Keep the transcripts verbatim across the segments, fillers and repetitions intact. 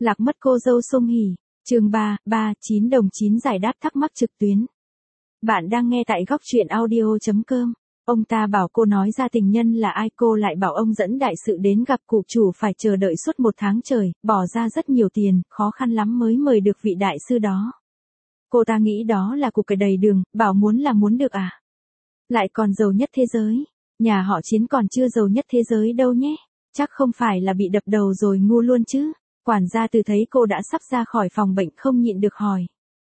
Lạc mất cô dâu Song Hỷ. Chương ba, ba, chín đồng chín giải đáp thắc mắc trực tuyến. Bạn đang nghe tại góc truyện audio chấm com. Ông ta bảo cô nói ra tình nhân là ai, cô lại bảo ông dẫn đại sự đến gặp cụ chủ phải chờ đợi suốt một tháng trời, bỏ ra rất nhiều tiền, khó khăn lắm mới mời được vị đại sư đó. Cô ta nghĩ đó là củ cải đầy đường, bảo muốn là muốn được à. Lại còn giàu nhất thế giới. Nhà họ Chiến còn chưa giàu nhất thế giới đâu nhé. Chắc không phải là bị đập đầu rồi ngu luôn chứ. Quản gia Từ thấy cô đã sắp ra khỏi phòng bệnh không nhịn được hỏi.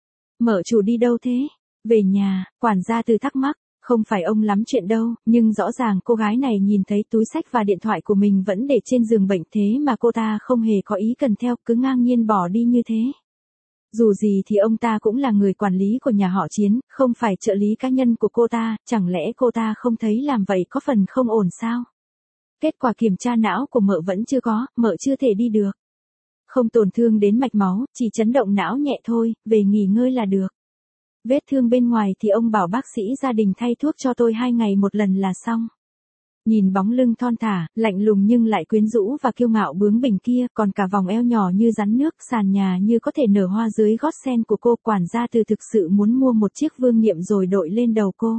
Mợ chủ đi đâu thế? Về nhà. Quản gia Từ thắc mắc. Không phải ông lắm chuyện đâu, nhưng rõ ràng cô gái này nhìn thấy túi xách và điện thoại của mình vẫn để trên giường bệnh, thế mà cô ta không hề có ý cần theo, cứ ngang nhiên bỏ đi như thế. Dù gì thì ông ta cũng là người quản lý của nhà họ Chiến, không phải trợ lý cá nhân của cô ta, chẳng lẽ cô ta không thấy làm vậy có phần không ổn sao? Kết quả kiểm tra não của mợ vẫn chưa có, mợ chưa thể đi được. Không tổn thương đến mạch máu, chỉ chấn động não nhẹ thôi, về nghỉ ngơi là được. Vết thương bên ngoài thì ông bảo bác sĩ gia đình thay thuốc cho tôi hai ngày một lần là xong. Nhìn bóng lưng thon thả, lạnh lùng nhưng lại quyến rũ và kiêu ngạo bướng bỉnh kia, còn cả vòng eo nhỏ như rắn nước, sàn nhà như có thể nở hoa dưới gót sen của cô, quản gia Từ thực sự muốn mua một chiếc vương miện rồi đội lên đầu cô.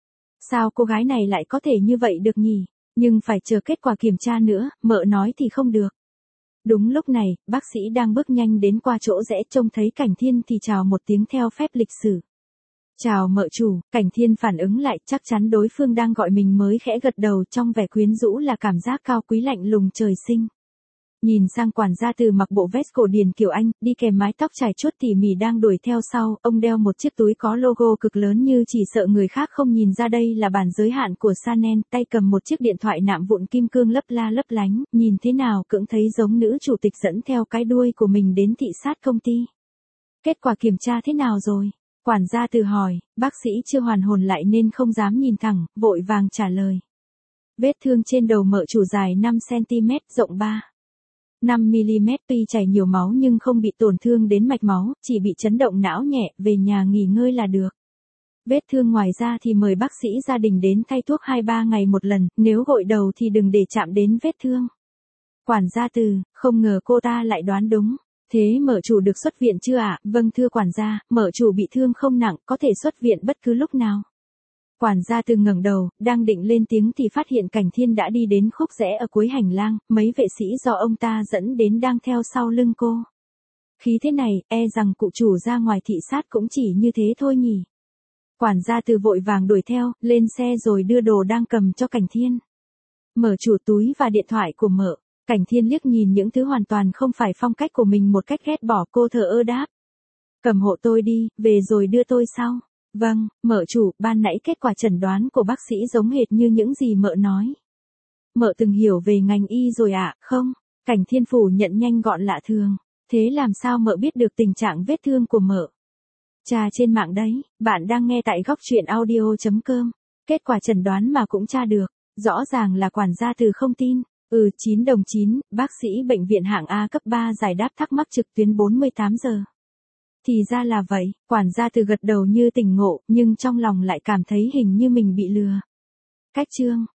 Sao cô gái này lại có thể như vậy được nhỉ? Nhưng phải chờ kết quả kiểm tra nữa, mợ nói thì không được. Đúng lúc này, bác sĩ đang bước nhanh đến qua chỗ rẽ, trông thấy Cảnh Thiên thì chào một tiếng theo phép lịch sử. Chào mợ chủ. Cảnh Thiên phản ứng lại, chắc chắn đối phương đang gọi mình mới khẽ gật đầu, trong vẻ quyến rũ là cảm giác cao quý lạnh lùng trời sinh. Nhìn sang quản gia Từ mặc bộ vest cổ điển kiểu Anh, đi kèm mái tóc trải chuốt tỉ mỉ đang đuổi theo sau, ông đeo một chiếc túi có logo cực lớn như chỉ sợ người khác không nhìn ra đây là bản giới hạn của Chanel, tay cầm một chiếc điện thoại nạm vụn kim cương lấp la lấp lánh, nhìn thế nào cũng thấy giống nữ chủ tịch dẫn theo cái đuôi của mình đến thị sát công ty. Kết quả kiểm tra thế nào rồi? Quản gia Từ hỏi, bác sĩ chưa hoàn hồn lại nên không dám nhìn thẳng, vội vàng trả lời. Vết thương trên đầu mợ chủ dài năm xăng ti mét, rộng ba phẩy năm mi-li-mét, tuy chảy nhiều máu nhưng không bị tổn thương đến mạch máu, chỉ bị chấn động não nhẹ, về nhà nghỉ ngơi là được. Vết thương ngoài ra thì mời bác sĩ gia đình đến thay thuốc hai ba ngày một lần, nếu gội đầu thì đừng để chạm đến vết thương. Quản gia Từ, không ngờ cô ta lại đoán đúng. Thế mợ chủ được xuất viện chưa ạ? À? Vâng thưa quản gia, mợ chủ bị thương không nặng, có thể xuất viện bất cứ lúc nào. Quản gia Từ ngẩng đầu, đang định lên tiếng thì phát hiện Cảnh Thiên đã đi đến khúc rẽ ở cuối hành lang, mấy vệ sĩ do ông ta dẫn đến đang theo sau lưng cô. Khí thế này, e rằng cụ chủ ra ngoài thị sát cũng chỉ như thế thôi nhỉ. Quản gia Từ vội vàng đuổi theo, lên xe rồi đưa đồ đang cầm cho Cảnh Thiên. Mở chủ túi và điện thoại của mợ. Cảnh Thiên liếc nhìn những thứ hoàn toàn không phải phong cách của mình một cách ghét bỏ, cô thờ ơ đáp. Cầm hộ tôi đi, về rồi đưa tôi sau. Vâng, mợ chủ, ban nãy kết quả chẩn đoán của bác sĩ giống hệt như những gì mợ nói. Mợ từng hiểu về ngành y rồi ạ, à? Không? Cảnh Thiên phủ nhận nhanh gọn lạ thường. Thế làm sao mợ biết được tình trạng vết thương của mợ? Tra trên mạng đấy, bạn đang nghe tại góc truyện audio chấm com. Kết quả chẩn đoán mà cũng tra được, rõ ràng là quản gia Từ không tin. Ừ, chín đồng chín, bác sĩ bệnh viện hạng A cấp ba giải đáp thắc mắc trực tuyến bốn mươi tám giờ. Thì ra là vậy, quản gia Từ gật đầu như tỉnh ngộ, nhưng trong lòng lại cảm thấy hình như mình bị lừa. Cách chương